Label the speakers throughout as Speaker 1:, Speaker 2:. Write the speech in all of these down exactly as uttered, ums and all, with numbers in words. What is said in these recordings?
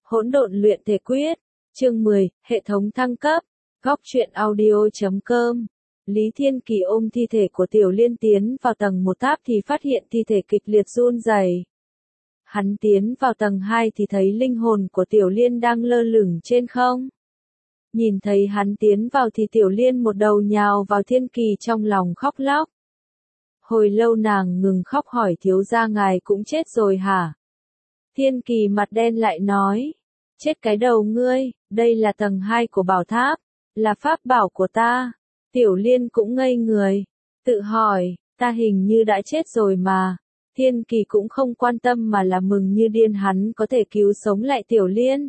Speaker 1: Hỗn độn luyện thể quyết, chương mười, hệ thống thăng cấp, góc truyện audio chấm com. Lý Thiên Kỳ ôm thi thể của Tiểu Liên tiến vào tầng một tháp thì phát hiện thi thể kịch liệt run rẩy. Hắn tiến vào tầng hai thì thấy linh hồn của Tiểu Liên đang lơ lửng trên không. Nhìn thấy hắn tiến vào thì Tiểu Liên một đầu nhào vào Thiên Kỳ trong lòng khóc lóc. Hồi lâu nàng ngừng khóc hỏi thiếu gia ngài cũng chết rồi hả? Thiên Kỳ mặt đen lại nói, chết cái đầu ngươi, đây là tầng hai của bảo tháp, là pháp bảo của ta. Tiểu Liên cũng ngây người, tự hỏi, ta hình như đã chết rồi mà. Thiên Kỳ cũng không quan tâm mà là mừng như điên hắn có thể cứu sống lại Tiểu Liên.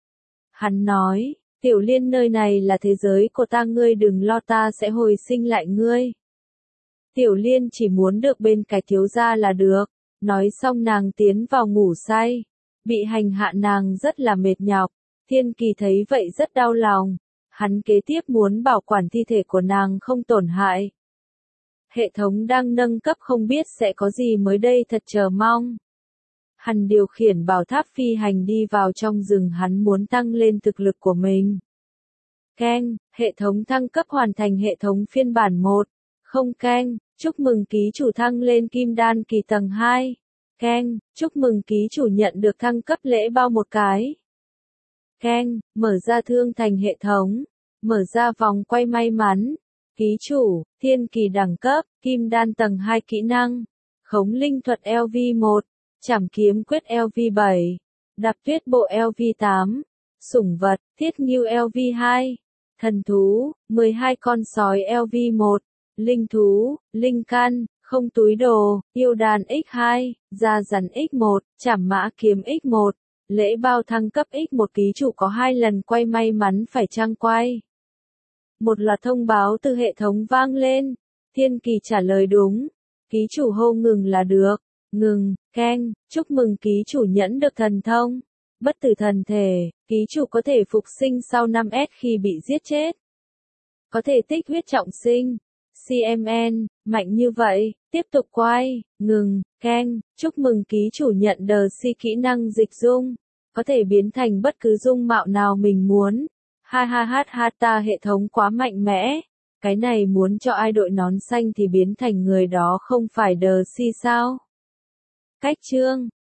Speaker 1: Hắn nói, Tiểu Liên nơi này là thế giới của ta, ngươi đừng lo, ta sẽ hồi sinh lại ngươi. Tiểu Liên chỉ muốn được bên cạnh thiếu gia là được. Nói xong nàng tiến vào ngủ say. Bị hành hạ nàng rất là mệt nhọc. Thiên Kỳ thấy vậy rất đau lòng. Hắn kế tiếp muốn bảo quản thi thể của nàng không tổn hại. Hệ thống đang nâng cấp không biết sẽ có gì mới đây, thật chờ mong. Hắn điều khiển bảo tháp phi hành đi vào trong rừng, hắn muốn tăng lên thực lực của mình. Keng, hệ thống thăng cấp hoàn thành, hệ thống phiên bản một. Không keng, chúc mừng ký chủ thăng lên kim đan kỳ tầng hai. Keng, chúc mừng ký chủ nhận được thăng cấp lễ bao một cái. Keng, mở ra thương thành hệ thống. Mở ra vòng quay may mắn. Ký chủ, Thiên Kỳ đẳng cấp, kim đan tầng hai kỹ năng. Khống linh thuật L V một. Trảm kiếm quyết L V bảy. Đạp tuyết bộ L V tám. Sủng vật, thiết ngưu L V hai. Thần thú, mười hai con sói L V một. Linh thú, linh căn, không túi đồ, yêu đàn x hai, da rắn x một, trảm mã kiếm x một. Lễ bao thăng cấp x một, ký chủ có hai lần quay may mắn phải chăng quay. Một loạt thông báo từ hệ thống vang lên. Thiên Kỳ trả lời đúng. Ký chủ hô ngừng là được. Ngừng, keng, chúc mừng ký chủ nhẫn được thần thông. Bất tử thần thể, ký chủ có thể phục sinh sau năm S khi bị giết chết. Có thể tích huyết trọng sinh. xê em en, mạnh như vậy, tiếp tục quay, ngừng, keng, chúc mừng ký chủ nhận đờ si kỹ năng dịch dung. Có thể biến thành bất cứ dung mạo nào mình muốn. Ha ha ha ha, ta hệ thống quá mạnh mẽ. Cái này muốn cho ai đội nón xanh thì biến thành người đó không phải đờ si sao? Cách chương